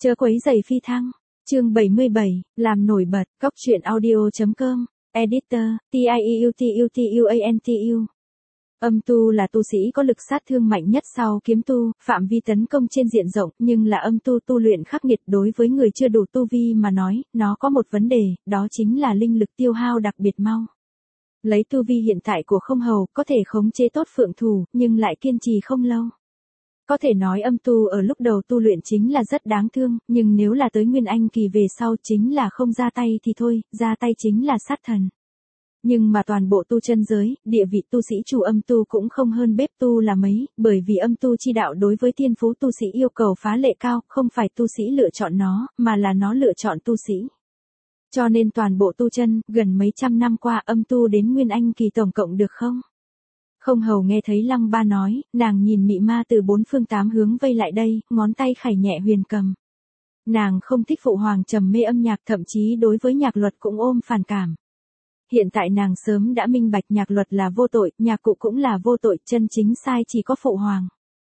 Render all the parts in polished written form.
Chớ quấy rầy phi thăng. Chương 77, làm nổi bật. Góc truyện audio.com. Editor, TIEUTUTUANTU. Âm tu là tu sĩ có lực sát thương mạnh nhất sau kiếm tu, phạm vi tấn công trên diện rộng, nhưng là âm tu tu luyện khắc nghiệt đối với người chưa đủ tu vi mà nói, nó có một vấn đề, đó chính là linh lực tiêu hao đặc biệt mau. Lấy tu vi hiện tại của không hầu, có thể khống chế tốt phượng thủ, nhưng lại kiên trì không lâu. Có thể nói âm tu ở lúc đầu tu luyện chính là rất đáng thương, nhưng nếu là tới Nguyên Anh kỳ về sau chính là không ra tay thì thôi, ra tay chính là sát thần. Nhưng mà toàn bộ tu chân giới, địa vị tu sĩ chủ âm tu cũng không hơn bếp tu là mấy, bởi vì âm tu chi đạo đối với thiên phú tu sĩ yêu cầu phá lệ cao, không phải tu sĩ lựa chọn nó, mà là nó lựa chọn tu sĩ. Cho nên toàn bộ tu chân, gần mấy trăm năm qua âm tu đến Nguyên Anh kỳ tổng cộng được không? Không hầu nghe thấy Lăng Ba nói, nàng nhìn mị ma từ bốn phương tám hướng vây lại đây, ngón tay khải nhẹ huyền cầm. Nàng không thích phụ hoàng trầm mê âm nhạc, thậm chí đối với nhạc luật cũng ôm phản cảm. Hiện tại nàng sớm đã minh bạch nhạc luật là vô tội, nhạc cụ cũng là vô tội, chân chính sai chỉ có phụ hoàng.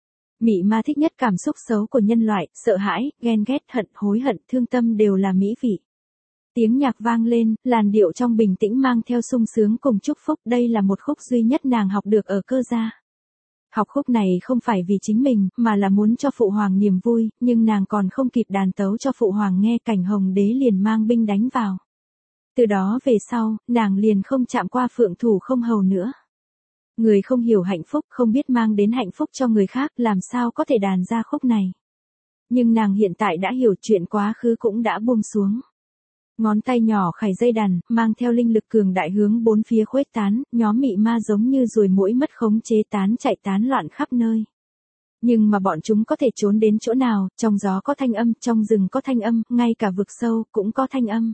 Mị ma thích nhất cảm xúc xấu của nhân loại, sợ hãi, ghen ghét, hận, hối hận, thương tâm đều là mỹ vị. Tiếng nhạc vang lên, làn điệu trong bình tĩnh mang theo sung sướng cùng chúc phúc, đây là một khúc duy nhất nàng học được ở cơ gia. Học khúc này không phải vì chính mình, mà là muốn cho phụ hoàng niềm vui, nhưng nàng còn không kịp đàn tấu cho phụ hoàng nghe, Cảnh Hồng Đế liền mang binh đánh vào. Từ đó về sau, nàng liền không chạm qua phượng thủ không hầu nữa. Người không hiểu hạnh phúc, không biết mang đến hạnh phúc cho người khác, làm sao có thể đàn ra khúc này. Nhưng nàng hiện tại đã hiểu, chuyện quá khứ cũng đã buông xuống. Ngón tay nhỏ khải dây đàn, mang theo linh lực cường đại hướng bốn phía khuếch tán, nhóm mị ma giống như ruồi muỗi mất khống chế chạy tán loạn khắp nơi. Nhưng mà bọn chúng có thể trốn đến chỗ nào, trong gió có thanh âm, trong rừng có thanh âm, ngay cả vực sâu cũng có thanh âm.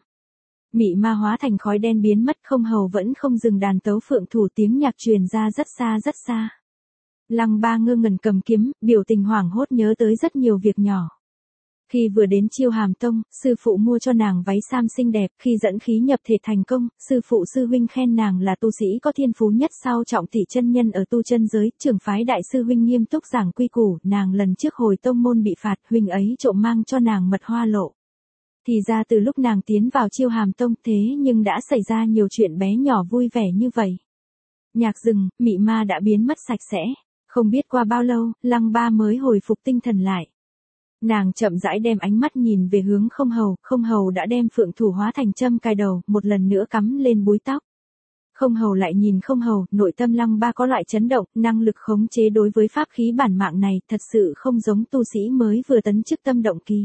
Mị ma hóa thành khói đen biến mất, không hầu vẫn không dừng đàn tấu phượng thủ, tiếng nhạc truyền ra rất xa rất xa. Lăng Ba ngơ ngẩn cầm kiếm, biểu tình hoảng hốt nhớ tới rất nhiều việc nhỏ. Khi vừa đến Chiêu Hàm Tông, sư phụ mua cho nàng váy sam xinh đẹp, khi dẫn khí nhập thể thành công, sư phụ sư huynh khen nàng là tu sĩ có thiên phú nhất sau Trọng Thị chân nhân ở tu chân giới, trưởng phái đại sư huynh nghiêm túc giảng quy củ, nàng lần trước hồi tông môn bị phạt, huynh ấy trộm mang cho nàng mật hoa lộ. Thì ra từ lúc nàng tiến vào Chiêu Hàm Tông thế nhưng đã xảy ra nhiều chuyện bé nhỏ vui vẻ như vậy. Nhạc dừng, mị ma đã biến mất sạch sẽ. Không biết qua bao lâu, Lăng Ba mới hồi phục tinh thần lại. Nàng chậm rãi đem ánh mắt nhìn về hướng không hầu đã đem phượng thủ hóa thành châm cài đầu, một lần nữa cắm lên búi tóc. Không hầu lại nhìn không hầu, nội tâm Lăng Ba có loại chấn động, năng lực khống chế đối với pháp khí bản mạng này thật sự không giống tu sĩ mới vừa tấn chức tâm động kỳ.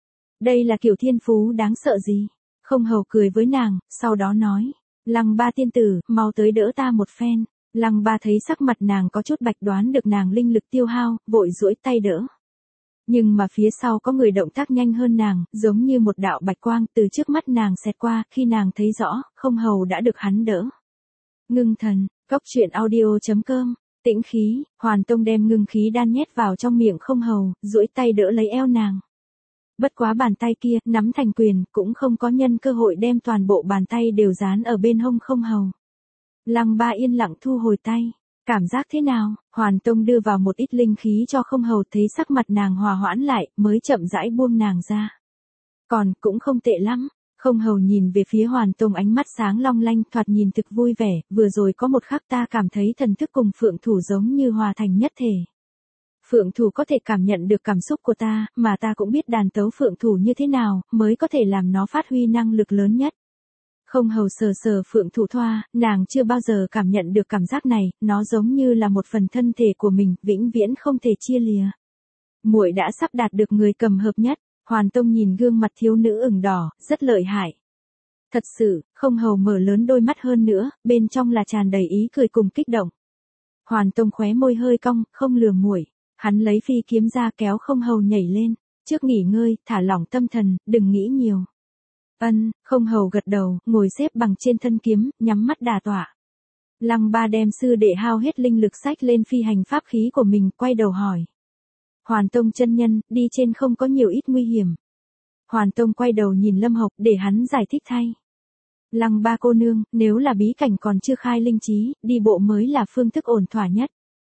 Đây là kiểu thiên phú đáng sợ gì? Không hầu cười với nàng, sau đó nói, Lăng Ba tiên tử, mau tới đỡ ta một phen. Lăng Ba thấy sắc mặt nàng có chút bạch, đoán được nàng linh lực tiêu hao, vội duỗi tay đỡ. Nhưng mà phía sau có người động tác nhanh hơn nàng, giống như một đạo bạch quang từ trước mắt nàng xẹt qua, khi nàng thấy rõ, không hầu đã được hắn đỡ. Ngưng thần, góc truyện audio.com, tĩnh khí, Hoàn Tông đem ngưng khí đan nhét vào trong miệng không hầu, duỗi tay đỡ lấy eo nàng. Bất quá bàn tay kia, nắm thành quyền, cũng không có nhân cơ hội đem toàn bộ bàn tay đều dán ở bên hông không hầu. Lăng Ba yên lặng thu hồi tay. Cảm giác thế nào? Hoàn Tông đưa vào một ít linh khí cho không hầu, thấy sắc mặt nàng hòa hoãn lại, mới chậm rãi buông nàng ra. Còn, cũng không tệ lắm. Không hầu nhìn về phía Hoàn Tông, ánh mắt sáng long lanh, thoạt nhìn thực vui vẻ, vừa rồi có một khắc ta cảm thấy thần thức cùng phượng thủ giống như hòa thành nhất thể. Phượng thủ có thể cảm nhận được cảm xúc của ta, mà ta cũng biết đàn tấu phượng thủ như thế nào, mới có thể làm nó phát huy năng lực lớn nhất. Không hầu sờ phượng thủ thoa, nàng chưa bao giờ cảm nhận được cảm giác này, nó giống như là một phần thân thể của mình, vĩnh viễn không thể chia lìa. Muội đã sắp đạt được người cầm hợp nhất. Hoàn Tông nhìn gương mặt thiếu nữ ửng đỏ, rất lợi hại. Thật sự, không hầu mở lớn đôi mắt hơn nữa, bên trong là tràn đầy ý cười cùng kích động. Hoàn Tông khóe môi hơi cong, không lừa muội. Hắn lấy phi kiếm ra kéo không hầu nhảy lên. Trước nghỉ ngơi, thả lỏng tâm thần, đừng nghĩ nhiều. Không hầu gật đầu, ngồi xếp bằng trên thân kiếm, nhắm mắt đả tọa. Lăng Ba đem sư đệ hao hết linh lực xách lên phi hành pháp khí của mình, quay đầu hỏi. Hoàn Tông chân nhân, đi trên không có nhiều ít nguy hiểm. Hoàn Tông quay đầu nhìn Lâm Hộc để hắn giải thích thay. Lăng Ba cô nương, nếu là bí cảnh còn chưa khai linh trí, đi bộ mới là phương thức ổn thỏa nhất.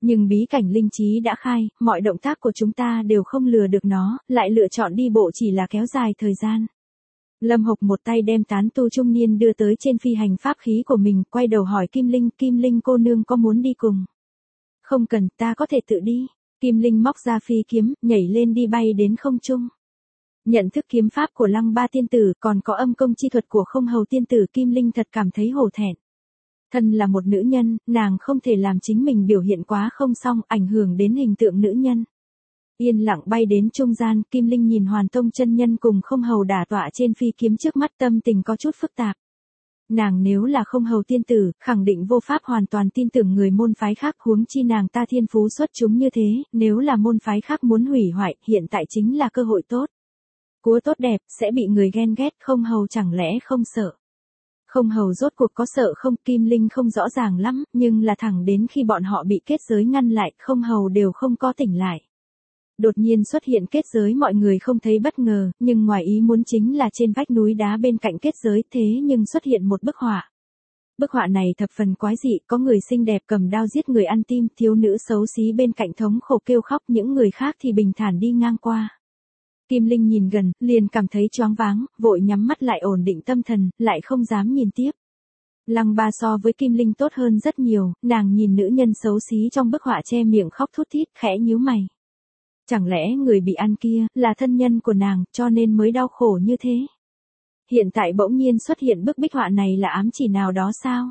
Nhưng bí cảnh linh trí đã khai, mọi động tác của chúng ta đều không lừa được nó, lại lựa chọn đi bộ chỉ là kéo dài thời gian. Lâm Hộc một tay đem tán tu trung niên đưa tới trên phi hành pháp khí của mình, quay đầu hỏi Kim Linh cô nương có muốn đi cùng? Không cần, ta có thể tự đi. Kim Linh móc ra phi kiếm, nhảy lên đi bay đến không trung. Nhận thức kiếm pháp của Lăng Ba tiên tử, còn có âm công chi thuật của Không Hầu tiên tử, Kim Linh thật cảm thấy hổ thẹn. Thân là một nữ nhân, nàng không thể làm chính mình biểu hiện quá không xong, ảnh hưởng đến hình tượng nữ nhân. Yên lặng bay đến trung gian, Kim Linh nhìn Hoàn Tông chân nhân cùng Không Hầu đả tọa trên phi kiếm trước mắt, tâm tình có chút phức tạp. Nàng nếu là Không Hầu tiên tử, khẳng định vô pháp hoàn toàn tin tưởng người môn phái khác, huống chi nàng ta thiên phú xuất chúng như thế, nếu là môn phái khác muốn hủy hoại, hiện tại chính là cơ hội tốt. Cúa tốt đẹp, sẽ bị người ghen ghét, Không Hầu chẳng lẽ không sợ? Không Hầu rốt cuộc có sợ không? Kim Linh không rõ ràng lắm, nhưng là thẳng đến khi bọn họ bị kết giới ngăn lại, Không Hầu đều không có tỉnh lại. Đột nhiên xuất hiện kết giới, mọi người không thấy bất ngờ, nhưng ngoài ý muốn chính là trên vách núi đá bên cạnh kết giới, thế nhưng xuất hiện một bức họa. Bức họa này thập phần quái dị, có người xinh đẹp cầm đao giết người ăn tim, thiếu nữ xấu xí bên cạnh thống khổ kêu khóc, những người khác thì bình thản đi ngang qua. Kim Linh nhìn gần, liền cảm thấy choáng váng, vội nhắm mắt lại ổn định tâm thần, lại không dám nhìn tiếp. Lăng Ba so với Kim Linh tốt hơn rất nhiều, nàng nhìn nữ nhân xấu xí trong bức họa che miệng khóc thút thít, khẽ nhíu mày. Chẳng lẽ người bị ăn kia, là thân nhân của nàng, cho nên mới đau khổ như thế? Hiện tại bỗng nhiên xuất hiện bức bích họa này là ám chỉ nào đó sao?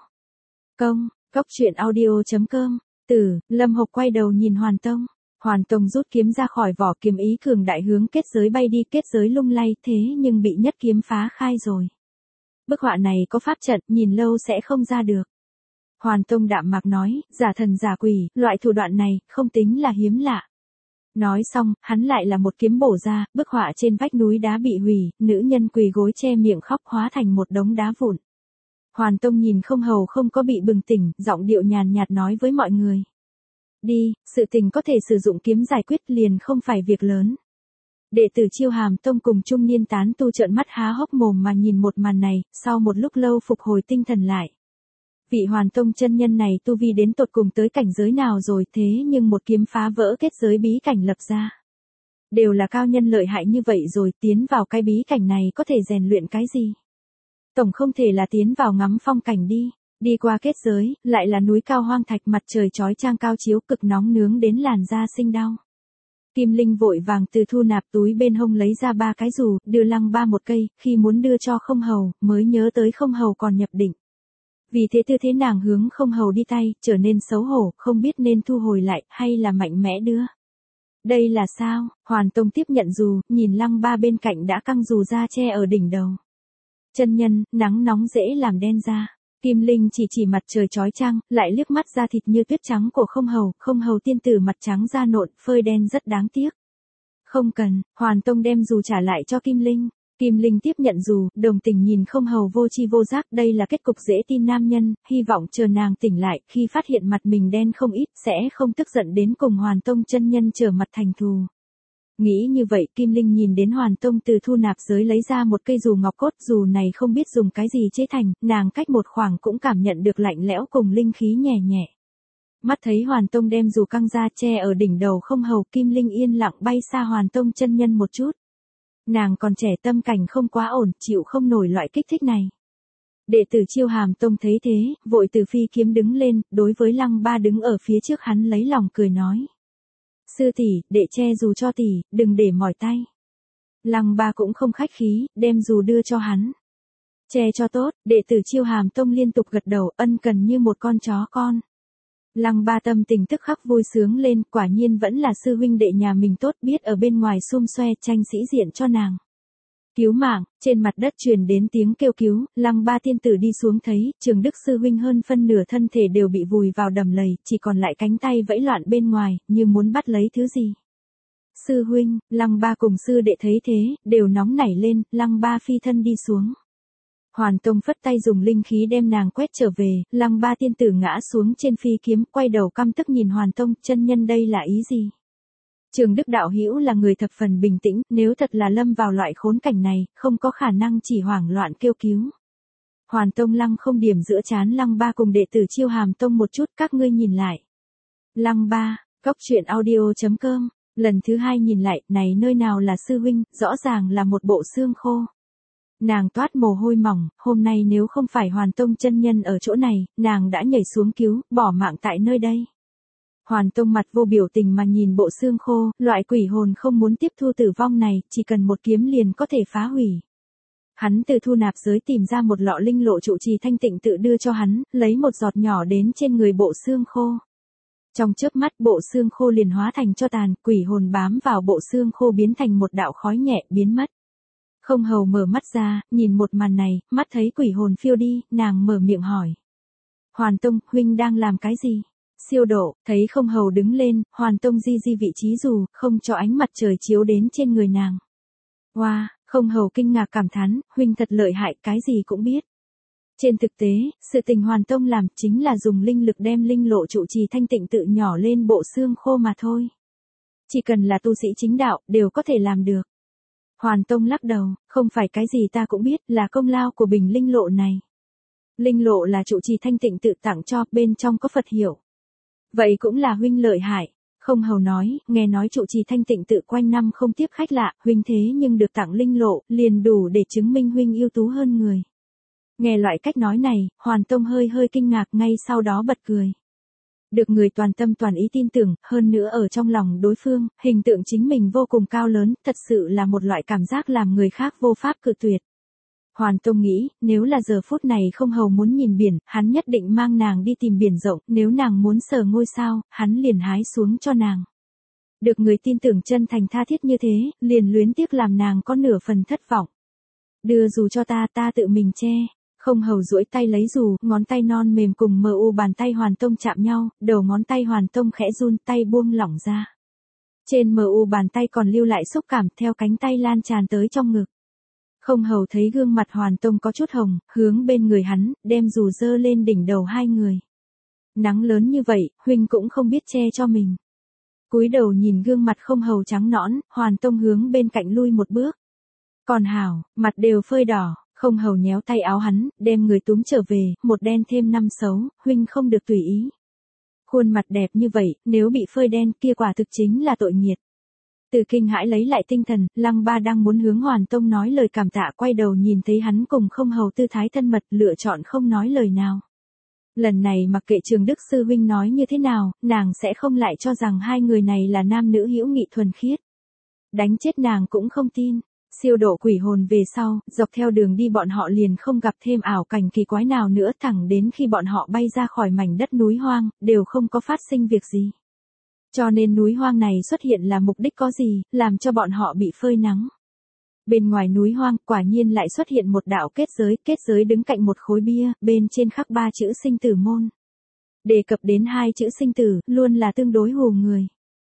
Cốc truyện audio.com, Lâm Hộc quay đầu nhìn Hoàn Tông. Hoàn Tông rút kiếm ra khỏi vỏ, kiếm ý cường đại hướng kết giới bay đi, kết giới lung lay thế nhưng bị nhất kiếm phá khai rồi. Bức họa này có pháp trận, nhìn lâu sẽ không ra được. Hoàn Tông đạm mạc nói, giả thần giả quỷ, loại thủ đoạn này, không tính là hiếm lạ. Nói xong, hắn lại là một kiếm bổ ra, bức họa trên vách núi đá bị hủy, nữ nhân quỳ gối che miệng khóc hóa thành một đống đá vụn. Hoàn Tông nhìn Không Hầu không có bị bừng tỉnh, giọng điệu nhàn nhạt nói với mọi người. Đi, sự tình có thể sử dụng kiếm giải quyết liền không phải việc lớn. Đệ tử Chiêu Hàm Tông cùng trung niên tán tu trợn mắt há hốc mồm mà nhìn một màn này, sau một lúc lâu phục hồi tinh thần lại. Vị Hoàn Tông chân nhân này tu vi đến tột cùng tới cảnh giới nào rồi, thế nhưng một kiếm phá vỡ kết giới bí cảnh lập ra. Đều là cao nhân lợi hại như vậy rồi, tiến vào cái bí cảnh này có thể rèn luyện cái gì? Tổng không thể là tiến vào ngắm phong cảnh đi. Đi qua kết giới, lại là núi cao hoang thạch, mặt trời chói chang cao chiếu, cực nóng nướng đến làn da sinh đau. Kim Linh vội vàng từ thu nạp túi bên hông lấy ra 3 cái dù, đưa Lăng Ba một cây, khi muốn đưa cho Không Hầu, mới nhớ tới Không Hầu còn nhập định. Vì thế tư thế nàng hướng Không Hầu đi tay, trở nên xấu hổ, không biết nên thu hồi lại, hay là mạnh mẽ đưa. Đây là sao? Hoàn Tông tiếp nhận dù, nhìn Lăng Ba bên cạnh đã căng dù ra che ở đỉnh đầu. Chân nhân, nắng nóng dễ làm đen da. Kim Linh chỉ mặt trời chói chang, lại liếc mắt da thịt như tuyết trắng của Không Hầu tiên tử mặt trắng da nộn, phơi đen rất đáng tiếc. Không cần, Hoàn Tông đem dù trả lại cho Kim Linh. Kim Linh tiếp nhận dù, đồng tình nhìn Không Hầu vô tri vô giác, đây là kết cục dễ tin nam nhân, hy vọng chờ nàng tỉnh lại, khi phát hiện mặt mình đen không ít, sẽ không tức giận đến cùng Hoàn Tông chân nhân trở mặt thành thù. Nghĩ như vậy, Kim Linh nhìn đến Hoàn Tông từ thu nạp giới lấy ra một cây dù ngọc cốt, dù này không biết dùng cái gì chế thành, nàng cách một khoảng cũng cảm nhận được lạnh lẽo cùng linh khí nhẹ nhẹ. Mắt thấy Hoàn Tông đem dù căng ra che ở đỉnh đầu Không Hầu, Kim Linh yên lặng bay xa Hoàn Tông chân nhân một chút. Nàng còn trẻ, tâm cảnh không quá ổn, chịu không nổi loại kích thích này. Đệ tử Chiêu Hàm Tông thấy thế, vội từ phi kiếm đứng lên, đối với Lăng Ba đứng ở phía trước hắn lấy lòng cười nói. Sư tỷ, đệ che dù cho tỷ, đừng để mỏi tay. Lăng Ba cũng không khách khí, đem dù đưa cho hắn. Che cho tốt, đệ tử Chiêu Hàm Tông liên tục gật đầu, ân cần như một con chó con. Lăng Ba tâm tình tức khắc vui sướng lên, quả nhiên vẫn là sư huynh đệ nhà mình tốt, biết ở bên ngoài xum xoe tranh sĩ diện cho nàng. Cứu mạng, trên mặt đất truyền đến tiếng kêu cứu, Lăng Ba tiên tử đi xuống thấy, Trường Đức sư huynh hơn phân nửa thân thể đều bị vùi vào đầm lầy, chỉ còn lại cánh tay vẫy loạn bên ngoài, như muốn bắt lấy thứ gì. Sư huynh, Lăng Ba cùng sư đệ thấy thế, đều nóng nảy lên, Lăng Ba phi thân đi xuống. Hoàn Tông phất tay dùng linh khí đem nàng quét trở về, Lăng Ba tiên tử ngã xuống trên phi kiếm, quay đầu căm tức nhìn Hoàn Tông, chân nhân đây là ý gì? Trường Đức đạo hữu là người thập phần bình tĩnh, nếu thật là lâm vào loại khốn cảnh này, không có khả năng chỉ hoảng loạn kêu cứu. Hoàn Tông lăng không điểm giữa trán Lăng Ba cùng đệ tử Chiêu Hàm Tông một chút, các ngươi nhìn lại. Lăng Ba, Cốc truyện audio.com, lần thứ 2 nhìn lại, này nơi nào là sư huynh, rõ ràng là một bộ xương khô. Nàng toát mồ hôi mỏng, hôm nay nếu không phải Hoàn Tông chân nhân ở chỗ này, nàng đã nhảy xuống cứu, bỏ mạng tại nơi đây. Hoàn Tông mặt vô biểu tình mà nhìn bộ xương khô, loại quỷ hồn không muốn tiếp thu tử vong này, chỉ cần một kiếm liền có thể phá hủy. Hắn từ thu nạp giới tìm ra một lọ linh lộ trụ trì thanh tịnh tự đưa cho hắn, lấy một giọt nhỏ đến trên người bộ xương khô. Trong chớp mắt bộ xương khô liền hóa thành tro tàn, quỷ hồn bám vào bộ xương khô biến thành một đạo khói nhẹ biến mất. Không Hầu mở mắt ra, nhìn một màn này, mắt thấy quỷ hồn phiêu đi, nàng mở miệng hỏi. Hoàn Tông, huynh đang làm cái gì? Siêu độ, thấy Không Hầu đứng lên, Hoàn Tông di vị trí dù, không cho ánh mặt trời chiếu đến trên người nàng. Wow, Không Hầu kinh ngạc cảm thán, huynh thật lợi hại, cái gì cũng biết. Trên thực tế, sự tình Hoàn Tông làm chính là dùng linh lực đem linh lộ trụ trì thanh tịnh tự nhỏ lên bộ xương khô mà thôi. Chỉ cần là tu sĩ chính đạo, đều có thể làm được. Hoàn Tông lắc đầu, không phải cái gì ta cũng biết, là công lao của bình linh lộ này. Linh lộ là trụ trì thanh tịnh tự tặng cho, bên trong có Phật hiệu. Vậy cũng là huynh lợi hại. Không Hầu nói, nghe nói trụ trì thanh tịnh tự quanh năm không tiếp khách lạ, huynh thế nhưng được tặng linh lộ, liền đủ để chứng minh huynh ưu tú hơn người. Nghe loại cách nói này, Hoàn Tông hơi kinh ngạc, ngay sau đó bật cười. Được người toàn tâm toàn ý tin tưởng, hơn nữa ở trong lòng đối phương, hình tượng chính mình vô cùng cao lớn, thật sự là một loại cảm giác làm người khác vô pháp cự tuyệt. Hoàn Tông nghĩ, nếu là giờ phút này Không Hầu muốn nhìn biển, hắn nhất định mang nàng đi tìm biển rộng, nếu nàng muốn sờ ngôi sao, hắn liền hái xuống cho nàng. Được người tin tưởng chân thành tha thiết như thế, liền luyến tiếc làm nàng có nửa phần thất vọng. Đưa dù cho ta tự mình che. Không Hầu duỗi tay lấy dù, ngón tay non mềm cùng bàn tay Hoàn Tông chạm nhau, đầu ngón tay Hoàn Tông khẽ run, tay buông lỏng ra. Trên bàn tay còn lưu lại xúc cảm, theo cánh tay lan tràn tới trong ngực. Không Hầu thấy gương mặt Hoàn Tông có chút hồng, hướng bên người hắn, đem dù dơ lên đỉnh đầu hai người. Nắng lớn như vậy, huynh cũng không biết che cho mình. Cúi đầu nhìn gương mặt Không Hầu trắng nõn, Hoàn Tông hướng bên cạnh lui một bước. Còn hảo, mặt đều phơi đỏ. Không Hầu nhéo tay áo hắn, đem người túm trở về, một đen thêm năm xấu, huynh không được tùy ý. Khuôn mặt đẹp như vậy, nếu bị phơi đen kia quả thực chính là tội nghiệt. Từ kinh hãi lấy lại tinh thần, Lăng Ba đang muốn hướng Hoàn Tông nói lời cảm tạ, quay đầu nhìn thấy hắn cùng Không Hầu tư thái thân mật, lựa chọn không nói lời nào. Lần này mặc kệ Trường Đức sư huynh nói như thế nào, nàng sẽ không lại cho rằng hai người này là nam nữ hữu nghị thuần khiết. Đánh chết nàng cũng không tin. Siêu độ quỷ hồn về sau, dọc theo đường đi bọn họ liền không gặp thêm ảo cảnh kỳ quái nào nữa, thẳng đến khi bọn họ bay ra khỏi mảnh đất núi hoang, đều không có phát sinh việc gì. Cho nên núi hoang này xuất hiện là mục đích có gì, làm cho bọn họ bị phơi nắng. Bên ngoài núi hoang, quả nhiên lại xuất hiện một đạo kết giới đứng cạnh một khối bia, bên trên khắc 3 chữ sinh tử môn. Đề cập đến 2 chữ sinh tử, luôn là tương đối hù người.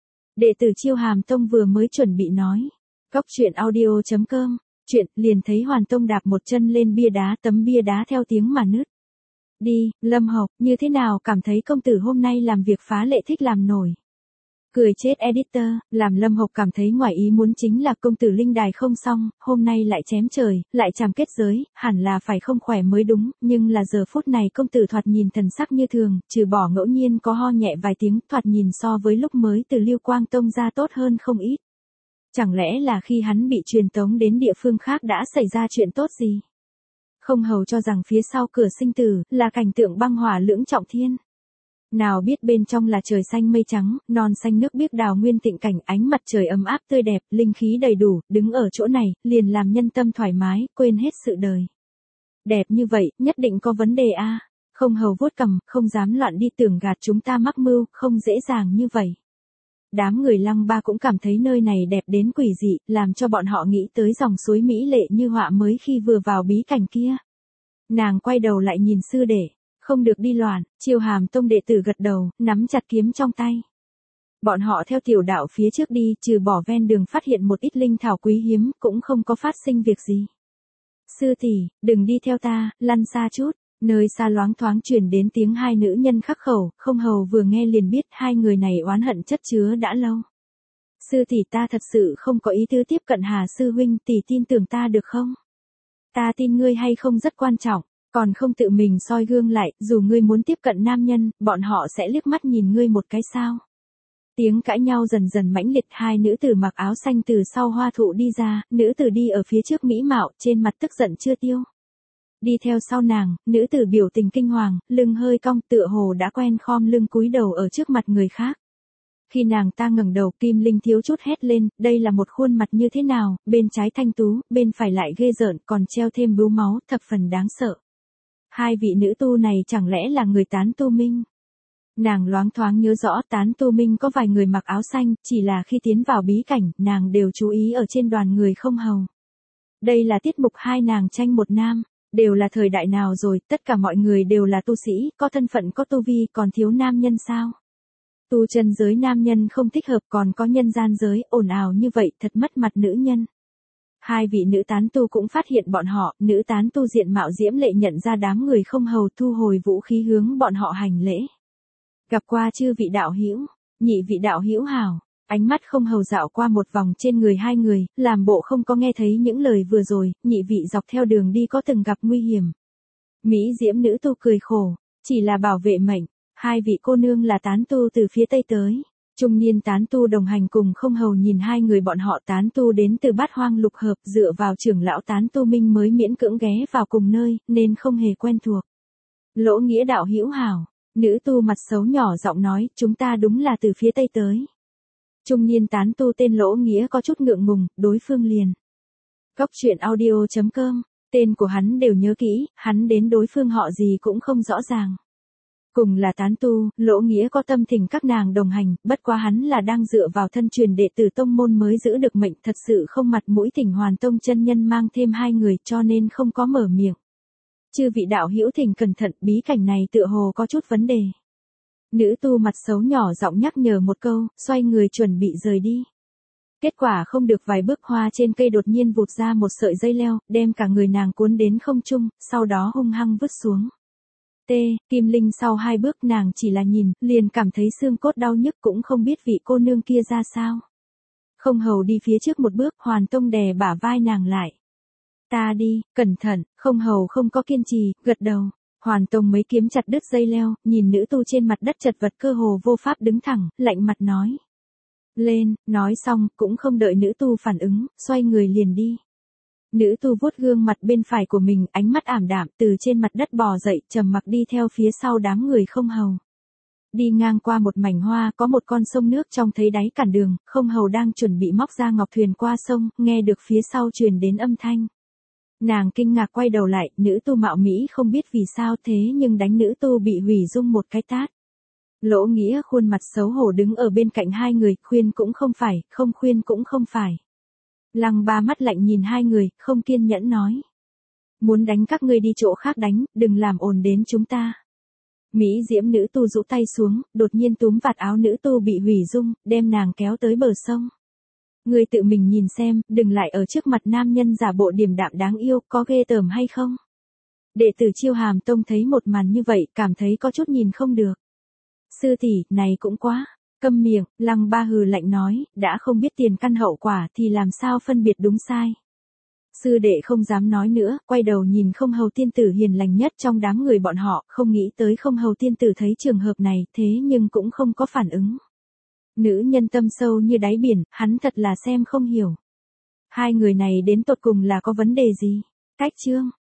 Đệ tử Chiêu Hàm Tông vừa mới chuẩn bị nói. Cốc truyện audio.com, chuyện, liền thấy Hoàn Tông đạp một chân lên bia đá, tấm bia đá theo tiếng mà nứt. Đi, Lâm Hộc, như thế nào cảm thấy công tử hôm nay làm việc phá lệ thích làm nổi. Cười chết editor, làm Lâm Hộc cảm thấy ngoài ý muốn chính là công tử linh đài không xong, hôm nay lại chém trời, lại chàm kết giới, hẳn là phải không khỏe mới đúng, nhưng là giờ phút này công tử thoạt nhìn thần sắc như thường, trừ bỏ ngẫu nhiên có ho nhẹ vài tiếng, thoạt nhìn so với lúc mới từ Lưu Quang Tông ra tốt hơn không ít. Chẳng lẽ là khi hắn bị truyền tống đến địa phương khác đã xảy ra chuyện tốt gì? Không Hầu cho rằng phía sau cửa sinh tử là cảnh tượng băng hỏa lưỡng trọng thiên. Nào biết bên trong là trời xanh mây trắng, non xanh nước biếc đào nguyên tịnh cảnh, ánh mặt trời ấm áp tươi đẹp, linh khí đầy đủ, đứng ở chỗ này, liền làm nhân tâm thoải mái, quên hết sự đời. Đẹp như vậy, nhất định có vấn đề a. Không Hầu vuốt cằm, không dám loạn đi, tưởng gạt chúng ta mắc mưu, không dễ dàng như vậy. Đám người Lăng Ba cũng cảm thấy nơi này đẹp đến quỷ dị, làm cho bọn họ nghĩ tới dòng suối mỹ lệ như họa mới khi vừa vào bí cảnh kia. Nàng quay đầu lại nhìn sư đệ, không được đi loạn, Chiêu Hàm Tông đệ tử gật đầu, nắm chặt kiếm trong tay. Bọn họ theo tiểu đạo phía trước đi, trừ bỏ ven đường phát hiện một ít linh thảo quý hiếm, cũng không có phát sinh việc gì. Sư tỷ, đừng đi theo ta, lăn xa chút. Nơi xa loáng thoáng truyền đến tiếng hai nữ nhân khắc khẩu, Không Hầu vừa nghe liền biết hai người này oán hận chất chứa đã lâu. Sư tỷ, ta thật sự không có ý tứ tiếp cận Hà sư huynh, tỷ tin tưởng ta được không? Ta tin ngươi hay không rất quan trọng. Còn không tự mình soi gương lại, dù ngươi muốn tiếp cận nam nhân, bọn họ sẽ liếc mắt nhìn ngươi một cái sao. Tiếng cãi nhau dần dần mãnh liệt, hai nữ tử mặc áo xanh từ sau hoa thụ đi ra, nữ tử đi ở phía trước mỹ mạo, trên mặt tức giận chưa tiêu. Đi theo sau nàng, nữ tử biểu tình kinh hoàng, lưng hơi cong tựa hồ đã quen khom lưng cúi đầu ở trước mặt người khác. Khi nàng ta ngẩng đầu, Kim Linh thiếu chút hét lên, đây là một khuôn mặt như thế nào, bên trái thanh tú, bên phải lại ghê rợn, còn treo thêm bướu máu, thập phần đáng sợ. Hai vị nữ tu này chẳng lẽ là người Tán Tu Minh? Nàng loáng thoáng nhớ rõ Tán Tu Minh có vài người mặc áo xanh, chỉ là khi tiến vào bí cảnh, nàng đều chú ý ở trên đoàn người không hầu. Đây là tiết mục hai nàng tranh một nam, đều là thời đại nào rồi, tất cả mọi người đều là tu sĩ, có thân phận có tu vi, còn thiếu nam nhân sao? Tu chân giới nam nhân không thích hợp, còn có nhân gian giới, ồn ào như vậy thật mất mặt nữ nhân. Hai vị nữ tán tu cũng phát hiện bọn họ, nữ tán tu diện mạo diễm lệ nhận ra đám người không hầu, thu hồi vũ khí hướng bọn họ hành lễ. Gặp qua chư vị đạo hữu, nhị vị đạo hữu hảo. Ánh mắt không hầu dạo qua một vòng trên người hai người, làm bộ không có nghe thấy những lời vừa rồi, nhị vị dọc theo đường đi có từng gặp nguy hiểm. Mỹ diễm nữ tu cười khổ, chỉ là bảo vệ mệnh, hai vị cô nương là tán tu từ phía tây tới. Trung niên tán tu đồng hành cùng không hầu nhìn hai người bọn họ, tán tu đến từ Bát Hoang lục hợp, dựa vào trưởng lão Tán Tu Minh mới miễn cưỡng ghé vào cùng nơi, nên không hề quen thuộc. Lỗ Nghĩa đạo hữu hảo, nữ tu mặt xấu nhỏ giọng nói, chúng ta đúng là từ phía tây tới. Trung niên tán tu tên Lỗ Nghĩa có chút ngượng ngùng, đối phương liền. Góc truyện audio.com, tên của hắn đều nhớ kỹ, hắn đến đối phương họ gì cũng không rõ ràng. Cùng là tán tu, Lỗ Nghĩa có tâm tình các nàng đồng hành, bất quá hắn là đang dựa vào thân truyền đệ tử tông môn mới giữ được mệnh, thật sự không mặt mũi Thỉnh Hoàn Tông chân nhân mang thêm hai người cho nên không có mở miệng. Chư vị đạo hữu thỉnh cẩn thận, bí cảnh này tựa hồ có chút vấn đề. Nữ tu mặt xấu nhỏ giọng nhắc nhở một câu, xoay người chuẩn bị rời đi. Kết quả không được vài bước, hoa trên cây đột nhiên vụt ra một sợi dây leo, đem cả người nàng cuốn đến không trung, sau đó hung hăng vứt xuống. Kim Linh sau hai bước nàng chỉ là nhìn, liền cảm thấy xương cốt đau nhức, cũng không biết vị cô nương kia ra sao. Không hầu đi phía trước một bước, Hoàn Tông đè bả vai nàng lại. Ta đi, cẩn thận, không hầu không có kiên trì, gật đầu. Hoàn Tông mấy kiếm chặt đứt dây leo, nhìn nữ tu trên mặt đất chật vật cơ hồ vô pháp đứng thẳng, lạnh mặt nói. Lên, nói xong, cũng không đợi nữ tu phản ứng, xoay người liền đi. Nữ tu vuốt gương mặt bên phải của mình, ánh mắt ảm đạm, từ trên mặt đất bò dậy, trầm mặc đi theo phía sau đám người không hầu. Đi ngang qua một mảnh hoa, có một con sông nước trong thấy đáy cản đường, không hầu đang chuẩn bị móc ra ngọc thuyền qua sông, nghe được phía sau truyền đến âm thanh. Nàng kinh ngạc quay đầu lại, nữ tu mạo mỹ không biết vì sao thế nhưng đánh nữ tu bị hủy dung một cái tát. Lỗ Nghĩa khuôn mặt xấu hổ đứng ở bên cạnh hai người, khuyên cũng không phải, không khuyên cũng không phải. Lăng Ba mắt lạnh nhìn hai người, không kiên nhẫn nói. Muốn đánh các ngươi đi chỗ khác đánh, đừng làm ồn đến chúng ta. Mỹ diễm nữ tu rũ tay xuống, đột nhiên túm vạt áo nữ tu bị hủy dung, đem nàng kéo tới bờ sông. Ngươi tự mình nhìn xem, đừng lại ở trước mặt nam nhân giả bộ điềm đạm đáng yêu, có ghê tởm hay không? Đệ tử Chiêu Hàm Tông thấy một màn như vậy, cảm thấy có chút nhìn không được. Sư tỷ, này cũng quá. Câm miệng, Lăng Ba hừ lạnh nói, đã không biết tiền căn hậu quả thì làm sao phân biệt đúng sai. Sư đệ không dám nói nữa, quay đầu nhìn không hầu tiên tử hiền lành nhất trong đám người bọn họ, không nghĩ tới không hầu tiên tử thấy trường hợp này, thế nhưng cũng không có phản ứng. Nữ nhân tâm sâu như đáy biển, hắn thật là xem không hiểu. Hai người này đến tột cùng là có vấn đề gì? Cách chương.